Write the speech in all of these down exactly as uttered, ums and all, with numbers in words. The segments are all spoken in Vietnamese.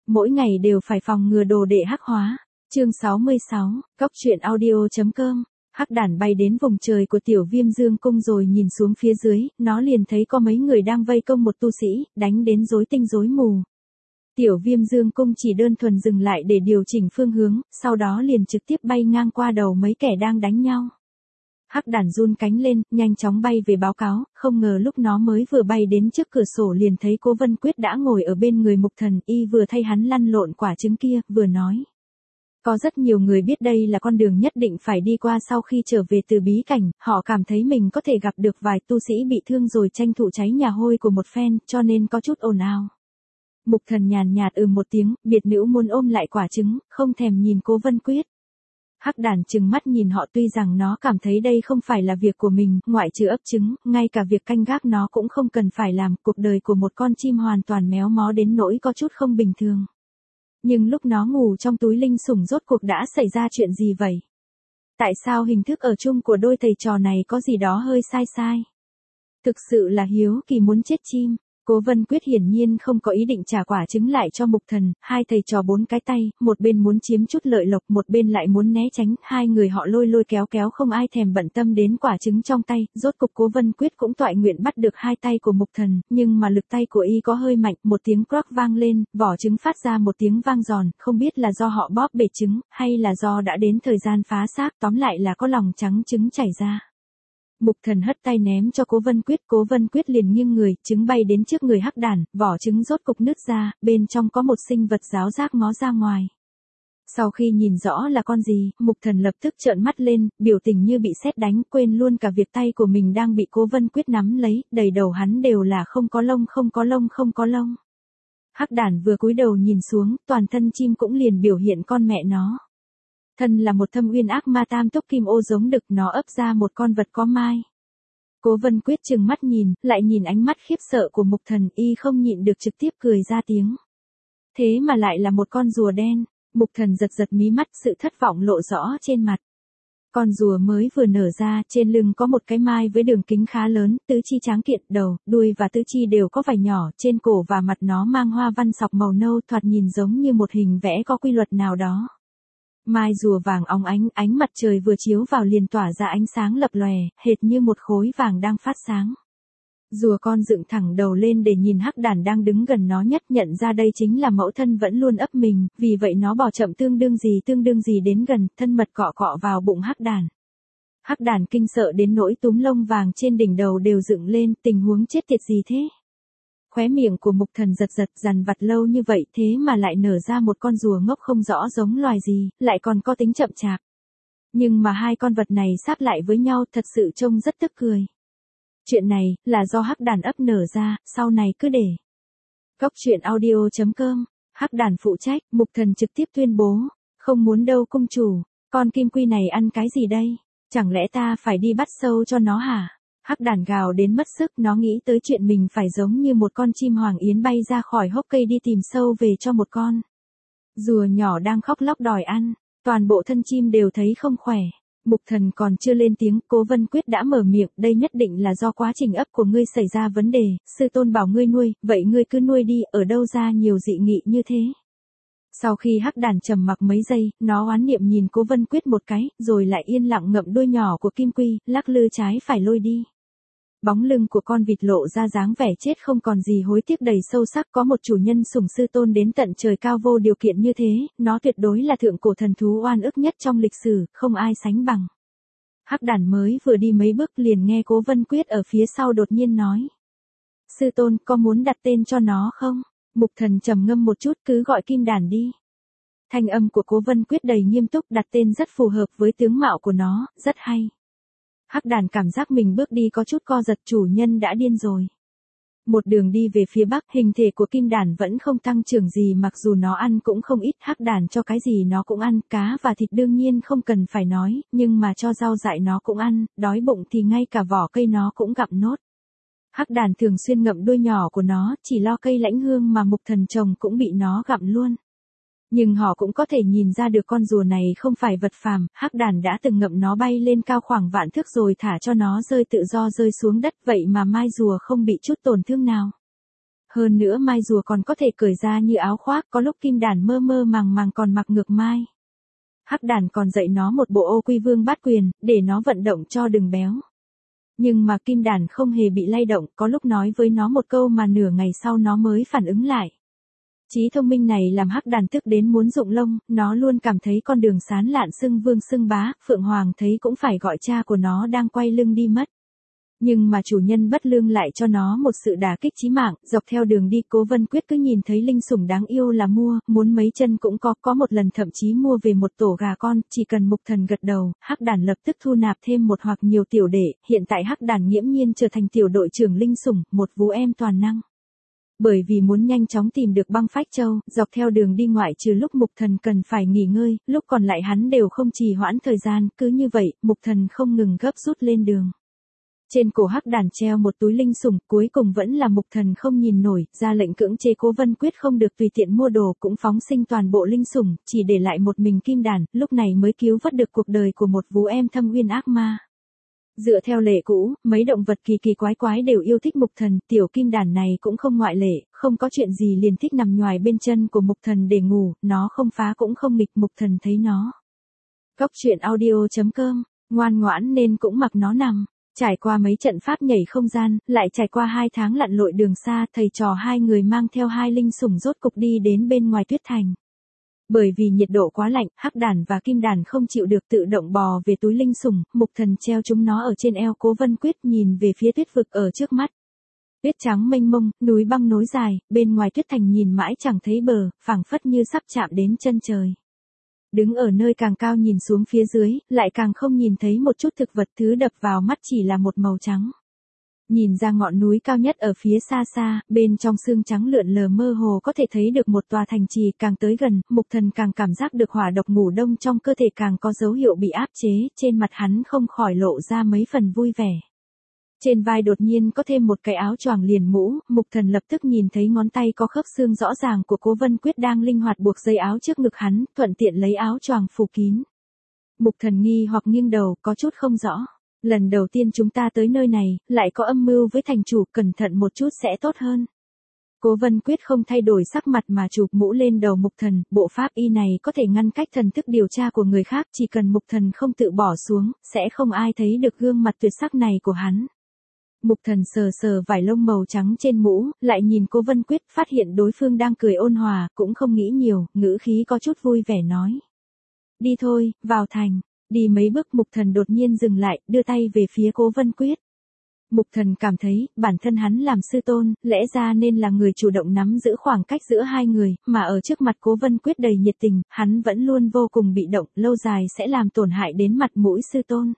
mỗi ngày đều phải phòng ngừa đồ đệ hắc hóa. Chương sáu mươi sáu, Cóc truyện audio.com. Hắc đản bay đến vùng trời của Tiểu Viêm Dương cung rồi nhìn xuống phía dưới, nó liền thấy có mấy người đang vây công một tu sĩ, đánh đến rối tinh rối mù. Tiểu Viêm Dương cung chỉ đơn thuần dừng lại để điều chỉnh phương hướng, sau đó liền trực tiếp bay ngang qua đầu mấy kẻ đang đánh nhau. Hắc đản run cánh lên, nhanh chóng bay về báo cáo, không ngờ lúc nó mới vừa bay đến trước cửa sổ liền thấy Cố Vân Quyết đã ngồi ở bên người Mục Thần, y vừa thay hắn lăn lộn quả trứng kia, vừa nói. Có rất nhiều người biết đây là con đường nhất định phải đi qua sau khi trở về từ bí cảnh, họ cảm thấy mình có thể gặp được vài tu sĩ bị thương rồi tranh thủ cháy nhà hôi của một phen, cho nên có chút ồn ào. Mục Thần nhàn nhạt ừ một tiếng, biệt nữ muốn ôm lại quả trứng, không thèm nhìn Cố Vân Quyết. Hắc đản trừng mắt nhìn họ, tuy rằng nó cảm thấy đây không phải là việc của mình, ngoại trừ ấp trứng, ngay cả việc canh gác nó cũng không cần phải làm, cuộc đời của một con chim hoàn toàn méo mó đến nỗi có chút không bình thường. Nhưng lúc nó ngủ trong túi linh sủng rốt cuộc đã xảy ra chuyện gì vậy? Tại sao hình thức ở chung của đôi thầy trò này có gì đó hơi sai sai? Thực sự là hiếu kỳ muốn chết chim. Cố Vân Quyết hiển nhiên không có ý định trả quả trứng lại cho Mục Thần, hai thầy trò bốn cái tay, một bên muốn chiếm chút lợi lộc, một bên lại muốn né tránh, hai người họ lôi lôi kéo kéo không ai thèm bận tâm đến quả trứng trong tay, rốt cục Cố Vân Quyết cũng toại nguyện bắt được hai tay của Mục Thần, nhưng mà lực tay của y có hơi mạnh, một tiếng crack vang lên, vỏ trứng phát ra một tiếng vang giòn, không biết là do họ bóp bể trứng, hay là do đã đến thời gian phá xác, tóm lại là có lòng trắng trứng chảy ra. Mục Thần hất tay ném cho Cố Vân Quyết, Cố Vân Quyết liền nghiêng người, trứng bay đến trước người hắc đản, vỏ trứng rốt cục nứt ra, bên trong có một sinh vật ráo rác ngó ra ngoài. Sau khi nhìn rõ là con gì, Mục Thần lập tức trợn mắt lên, biểu tình như bị sét đánh, quên luôn cả việc tay của mình đang bị Cố Vân Quyết nắm lấy, đầy đầu hắn đều là không có lông không có lông không có lông. Hắc đản vừa cúi đầu nhìn xuống, toàn thân chim cũng liền biểu hiện con mẹ nó. Thân là một thâm uyên ác ma tam túc kim ô giống đực, nó ấp ra một con vật có mai. Cố Vân Quyết trừng mắt nhìn, lại nhìn ánh mắt khiếp sợ của Mục Thần, y không nhịn được trực tiếp cười ra tiếng. Thế mà lại là một con rùa đen. Mục Thần giật giật mí mắt, sự thất vọng lộ rõ trên mặt. Con rùa mới vừa nở ra, trên lưng có một cái mai với đường kính khá lớn, tứ chi tráng kiện, đầu, đuôi và tứ chi đều có vảy nhỏ, trên cổ và mặt nó mang hoa văn sọc màu nâu, thoạt nhìn giống như một hình vẽ có quy luật nào đó. Mai rùa vàng óng ánh, ánh mặt trời vừa chiếu vào liền tỏa ra ánh sáng lập lòe, hệt như một khối vàng đang phát sáng. Rùa con dựng thẳng đầu lên để nhìn hắc đản đang đứng gần nó nhất, nhận ra đây chính là mẫu thân vẫn luôn ấp mình, vì vậy nó bỏ chậm tương đương gì tương đương gì đến gần, thân mật cọ cọ vào bụng hắc đản. Hắc đản kinh sợ đến nỗi túm lông vàng trên đỉnh đầu đều dựng lên, tình huống chết tiệt gì thế? Khóe miệng của Mục Thần giật giật, dằn vặt lâu như vậy thế mà lại nở ra một con rùa ngốc không rõ giống loài gì, lại còn có tính chậm chạp. Nhưng mà hai con vật này sáp lại với nhau thật sự trông rất tức cười. Chuyện này, là do hắc đản ấp nở ra, sau này cứ để. Cóc truyện audio.com, hắc đản phụ trách, Mục Thần trực tiếp tuyên bố, không muốn đâu cung chủ, con kim quy này ăn cái gì đây? Chẳng lẽ ta phải đi bắt sâu cho nó hả? Hắc đản gào đến mất sức, nó nghĩ tới chuyện mình phải giống như một con chim hoàng yến bay ra khỏi hốc cây đi tìm sâu về cho một con rùa nhỏ đang khóc lóc đòi ăn, toàn bộ thân chim đều thấy không khỏe. Mục Thần còn chưa lên tiếng, Cố Vân Quyết đã mở miệng, đây nhất định là do quá trình ấp của ngươi xảy ra vấn đề, sư tôn bảo ngươi nuôi, vậy ngươi cứ nuôi đi, ở đâu ra nhiều dị nghị như thế. Sau khi hắc đản trầm mặc mấy giây, nó oán niệm nhìn Cố Vân Quyết một cái, rồi lại yên lặng ngậm đuôi nhỏ của kim quy, lắc lư trái phải lôi đi. Bóng lưng của con vịt lộ ra dáng vẻ chết không còn gì hối tiếc đầy sâu sắc, có một chủ nhân sủng sư tôn đến tận trời cao vô điều kiện như thế, nó tuyệt đối là thượng cổ thần thú oan ức nhất trong lịch sử, không ai sánh bằng. Hắc đản mới vừa đi mấy bước liền nghe Cố Vân Quyết ở phía sau đột nhiên nói. Sư tôn, có muốn đặt tên cho nó không? Mục Thần trầm ngâm một chút, cứ gọi Kim Đản đi. Thanh âm của Cố Vân Quyết đầy nghiêm túc, đặt tên rất phù hợp với tướng mạo của nó, rất hay. Hắc đản cảm giác mình bước đi có chút co giật, chủ nhân đã điên rồi. Một đường đi về phía bắc, hình thể của Kim Đản vẫn không tăng trưởng gì, mặc dù nó ăn cũng không ít, hắc đản cho cái gì nó cũng ăn, cá và thịt đương nhiên không cần phải nói, nhưng mà cho rau dại nó cũng ăn, đói bụng thì ngay cả vỏ cây nó cũng gặm nốt. Hắc đản thường xuyên ngậm đuôi nhỏ của nó, chỉ lo cây lãnh hương mà Mục Thần trồng cũng bị nó gặm luôn. Nhưng họ cũng có thể nhìn ra được con rùa này không phải vật phàm, hắc đản đã từng ngậm nó bay lên cao khoảng vạn thước rồi thả cho nó rơi tự do rơi xuống đất, vậy mà mai rùa không bị chút tổn thương nào. Hơn nữa mai rùa còn có thể cởi ra như áo khoác, có lúc kim đàn mơ mơ màng màng còn mặc ngược mai. Hắc đàn còn dạy nó một bộ ô quy vương bát quyền, để nó vận động cho đừng béo. Nhưng mà kim đàn không hề bị lay động, có lúc nói với nó một câu mà nửa ngày sau nó mới phản ứng lại. Trí thông minh này làm hắc đàn tức đến muốn rụng lông, nó luôn cảm thấy con đường sán lạn xưng vương xưng bá, Phượng Hoàng thấy cũng phải gọi cha của nó đang quay lưng đi mất. Nhưng mà chủ nhân bất lương lại cho nó một sự đả kích chí mạng, dọc theo đường đi Cố Vân Quyết cứ nhìn thấy linh sủng đáng yêu là mua, muốn mấy chân cũng có, có một lần thậm chí mua về một tổ gà con, chỉ cần Mục Thần gật đầu, hắc đàn lập tức thu nạp thêm một hoặc nhiều tiểu đệ, hiện tại hắc đàn nghiễm nhiên trở thành tiểu đội trưởng linh sủng, một vú em toàn năng. Bởi vì muốn nhanh chóng tìm được băng phách châu, dọc theo đường đi ngoại trừ lúc Mục Thần cần phải nghỉ ngơi, lúc còn lại hắn đều không trì hoãn thời gian, cứ như vậy, Mục Thần không ngừng gấp rút lên đường. Trên cổ hắc đàn treo một túi linh sủng, cuối cùng vẫn là Mục Thần không nhìn nổi, ra lệnh cưỡng chế Cố Vân Quyết không được tùy tiện mua đồ, cũng phóng sinh toàn bộ linh sủng, chỉ để lại một mình kim đàn, lúc này mới cứu vớt được cuộc đời của một vú em thâm uyên ác ma. Dựa theo lệ cũ, mấy động vật kỳ kỳ quái quái đều yêu thích Mục Thần, tiểu kim đàn này cũng không ngoại lệ, không có chuyện gì liền thích nằm nhoài bên chân của Mục Thần để ngủ, nó không phá cũng không nghịch, Mục Thần thấy nó. Cóc truyện audio chấm com, ngoan ngoãn nên cũng mặc nó nằm. Trải qua mấy trận pháp nhảy không gian, lại trải qua hai tháng lặn lội đường xa, thầy trò hai người mang theo hai linh sủng rốt cục đi đến bên ngoài Tuyết Thành. Bởi vì nhiệt độ quá lạnh, hắc đàn và kim đàn không chịu được tự động bò về túi linh sủng, Mục Thần treo chúng nó ở trên eo Cố Vân Quyết nhìn về phía tuyết vực ở trước mắt. Tuyết trắng mênh mông, núi băng nối dài, bên ngoài Tuyết Thành nhìn mãi chẳng thấy bờ, phảng phất như sắp chạm đến chân trời. Đứng ở nơi càng cao nhìn xuống phía dưới, lại càng không nhìn thấy một chút thực vật, thứ đập vào mắt chỉ là một màu trắng. Nhìn ra ngọn núi cao nhất ở phía xa xa, bên trong sương trắng lượn lờ mơ hồ có thể thấy được một tòa thành trì, càng tới gần, Mục Thần càng cảm giác được hỏa độc ngủ đông trong cơ thể càng có dấu hiệu bị áp chế, trên mặt hắn không khỏi lộ ra mấy phần vui vẻ. Trên vai đột nhiên có thêm một cái áo choàng liền mũ, Mục Thần lập tức nhìn thấy ngón tay có khớp xương rõ ràng của Cố Vân Quyết đang linh hoạt buộc dây áo trước ngực hắn, thuận tiện lấy áo choàng phủ kín. Mục Thần nghi hoặc nghiêng đầu, có chút không rõ. Lần đầu tiên chúng ta tới nơi này, lại có âm mưu với thành chủ, cẩn thận một chút sẽ tốt hơn. Cố Vân Quyết không thay đổi sắc mặt mà chụp mũ lên đầu Mục Thần, bộ pháp y này có thể ngăn cách thần thức điều tra của người khác, chỉ cần Mục Thần không tự bỏ xuống, sẽ không ai thấy được gương mặt tuyệt sắc này của hắn. Mục Thần sờ sờ vải lông màu trắng trên mũ, lại nhìn Cố Vân Quyết, phát hiện đối phương đang cười ôn hòa, cũng không nghĩ nhiều, ngữ khí có chút vui vẻ nói. Đi thôi, vào thành. Đi mấy bước Mục Thần đột nhiên dừng lại, đưa tay về phía Cố Vân Quyết. Mục Thần cảm thấy, bản thân hắn làm sư tôn, lẽ ra nên là người chủ động nắm giữ khoảng cách giữa hai người, mà ở trước mặt Cố Vân Quyết đầy nhiệt tình, hắn vẫn luôn vô cùng bị động, lâu dài sẽ làm tổn hại đến mặt mũi sư tôn.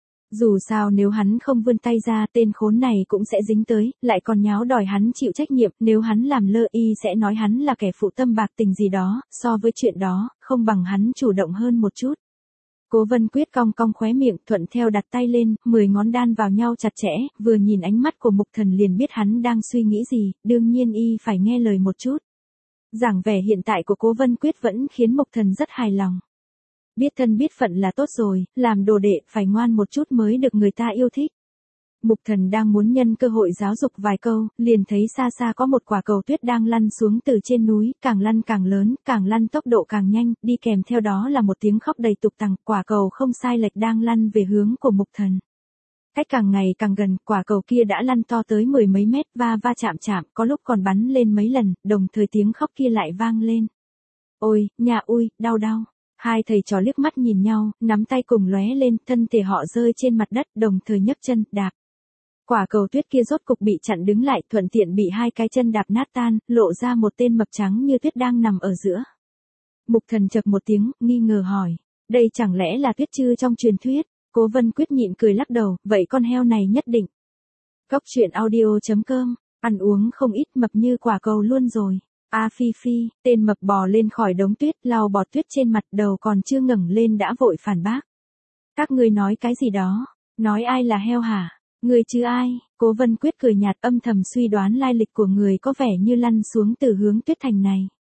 Dù sao nếu hắn không vươn tay ra, tên khốn này cũng sẽ dính tới, lại còn nháo đòi hắn chịu trách nhiệm, nếu hắn làm lơ y sẽ nói hắn là kẻ phụ tâm bạc tình gì đó, so với chuyện đó, không bằng hắn chủ động hơn một chút. Cố Vân Quyết cong cong khóe miệng, thuận theo đặt tay lên, mười ngón đan vào nhau chặt chẽ, vừa nhìn ánh mắt của Mục Thần liền biết hắn đang suy nghĩ gì, đương nhiên y phải nghe lời một chút. Giảng vẻ hiện tại của Cố Vân Quyết vẫn khiến Mục Thần rất hài lòng. Biết thân biết phận là tốt rồi, làm đồ đệ phải ngoan một chút mới được người ta yêu thích. Mục Thần đang muốn nhân cơ hội giáo dục vài câu, liền thấy xa xa có một quả cầu tuyết đang lăn xuống từ trên núi, càng lăn càng lớn, càng lăn tốc độ càng nhanh, đi kèm theo đó là một tiếng khóc đầy tục tằng, quả cầu không sai lệch đang lăn về hướng của Mục Thần. Cách càng ngày càng gần, quả cầu kia đã lăn to tới mười mấy mét, va va chạm chạm, có lúc còn bắn lên mấy lần, đồng thời tiếng khóc kia lại vang lên. Ôi, nhà ui, đau đau. Hai thầy trò liếc mắt nhìn nhau, nắm tay cùng lóe lên, thân thể họ rơi trên mặt đất, đồng thời nhấc chân, đạp. Quả cầu tuyết kia rốt cục bị chặn đứng lại, thuận tiện bị hai cái chân đạp nát tan, lộ ra một tên mập trắng như tuyết đang nằm ở giữa. Mục Thần chậc một tiếng, nghi ngờ hỏi, đây chẳng lẽ là tuyết chư trong truyền thuyết? Cố Vân Quyết nhịn cười lắc đầu, vậy con heo này nhất định. Cóc truyện audio chấm com, ăn uống không ít, mập như quả cầu luôn rồi. A Phi Phi, tên mập bò lên khỏi đống tuyết, lau bọt tuyết trên mặt, đầu còn chưa ngẩng lên đã vội phản bác. Các ngươi nói cái gì đó? Nói ai là heo hả? Người chứ ai? Cố Vân Quyết cười nhạt, âm thầm suy đoán lai lịch của người có vẻ như lăn xuống từ hướng Tuyết Thành này.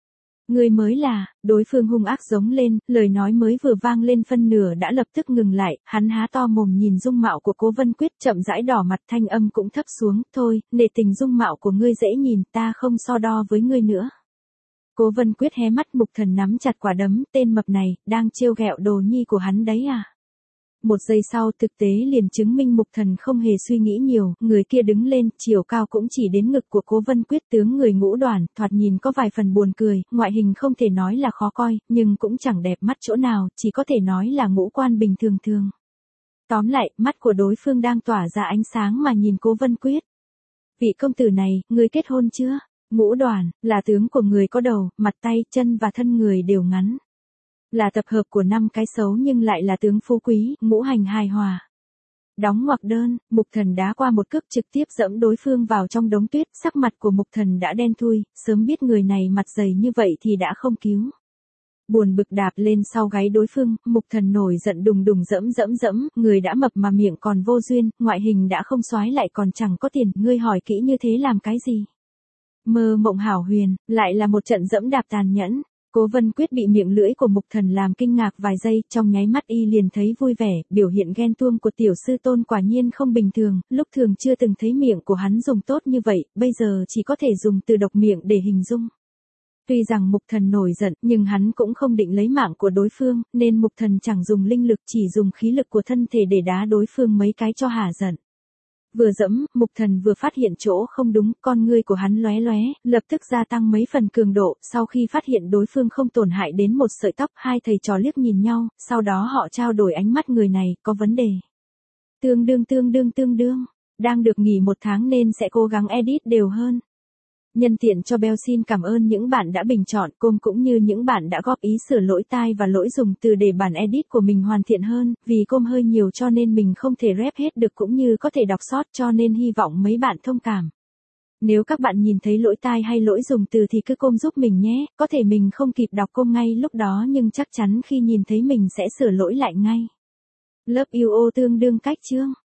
Ngươi mới là, đối phương hung ác giống lên, lời nói mới vừa vang lên phân nửa đã lập tức ngừng lại, hắn há to mồm nhìn dung mạo của Cố Vân Quyết chậm rãi đỏ mặt thanh âm cũng thấp xuống, thôi, nể tình dung mạo của ngươi dễ nhìn, ta không so đo với ngươi nữa. Cố Vân Quyết hé mắt, Mục Thần nắm chặt quả đấm, tên mập này, đang trêu ghẹo đồ nhi của hắn đấy à. Một giây sau thực tế liền chứng minh Mục Thần không hề suy nghĩ nhiều, người kia đứng lên, chiều cao cũng chỉ đến ngực của Cố Vân Quyết, tướng người ngũ đoàn, thoạt nhìn có vài phần buồn cười, ngoại hình không thể nói là khó coi, nhưng cũng chẳng đẹp mắt chỗ nào, chỉ có thể nói là ngũ quan bình thường thường. Tóm lại, mắt của đối phương đang tỏa ra ánh sáng mà nhìn Cố Vân Quyết. Vị công tử này, ngươi kết hôn chưa? Ngũ đoàn, là tướng của người có đầu, mặt tay, chân và thân người đều ngắn. Là tập hợp của năm cái xấu nhưng lại là tướng phú quý, ngũ hành hài hòa. Đóng ngoặc đơn, Mục Thần đá qua một cước trực tiếp dẫm đối phương vào trong đống tuyết, sắc mặt của Mục Thần đã đen thui, sớm biết người này mặt dày như vậy thì đã không cứu. Buồn bực đạp lên sau gáy đối phương, Mục Thần nổi giận đùng đùng dẫm dẫm dẫm, người đã mập mà miệng còn vô duyên, ngoại hình đã không soái lại còn chẳng có tiền, ngươi hỏi kỹ như thế làm cái gì? Mơ mộng hảo huyền, lại là một trận dẫm đạp tàn nhẫn. Cố Vân Quyết bị miệng lưỡi của Mục Thần làm kinh ngạc vài giây, trong nháy mắt y liền thấy vui vẻ, biểu hiện ghen tuông của tiểu sư tôn quả nhiên không bình thường, lúc thường chưa từng thấy miệng của hắn dùng tốt như vậy, bây giờ chỉ có thể dùng từ độc miệng để hình dung. Tuy rằng Mục Thần nổi giận, nhưng hắn cũng không định lấy mạng của đối phương, nên Mục Thần chẳng dùng linh lực, chỉ dùng khí lực của thân thể để đá đối phương mấy cái cho hả giận. Vừa dẫm, Mục Thần vừa phát hiện chỗ không đúng, con ngươi của hắn lóe lóe, lập tức gia tăng mấy phần cường độ, sau khi phát hiện đối phương không tổn hại đến một sợi tóc, hai thầy trò liếc nhìn nhau, sau đó họ trao đổi ánh mắt, người này, có vấn đề. Tương đương tương đương tương đương, đang được nghỉ một tháng nên sẽ cố gắng edit đều hơn. Nhân tiện cho Bell xin cảm ơn những bạn đã bình chọn, cùng cũng như những bạn đã góp ý sửa lỗi tai và lỗi dùng từ để bản edit của mình hoàn thiện hơn, vì com hơi nhiều cho nên mình không thể rep hết được cũng như có thể đọc sót cho nên hy vọng mấy bạn thông cảm. Nếu các bạn nhìn thấy lỗi tai hay lỗi dùng từ thì cứ com giúp mình nhé, có thể mình không kịp đọc com ngay lúc đó nhưng chắc chắn khi nhìn thấy mình sẽ sửa lỗi lại ngay. Lớp yêu ô tương đương cách chương.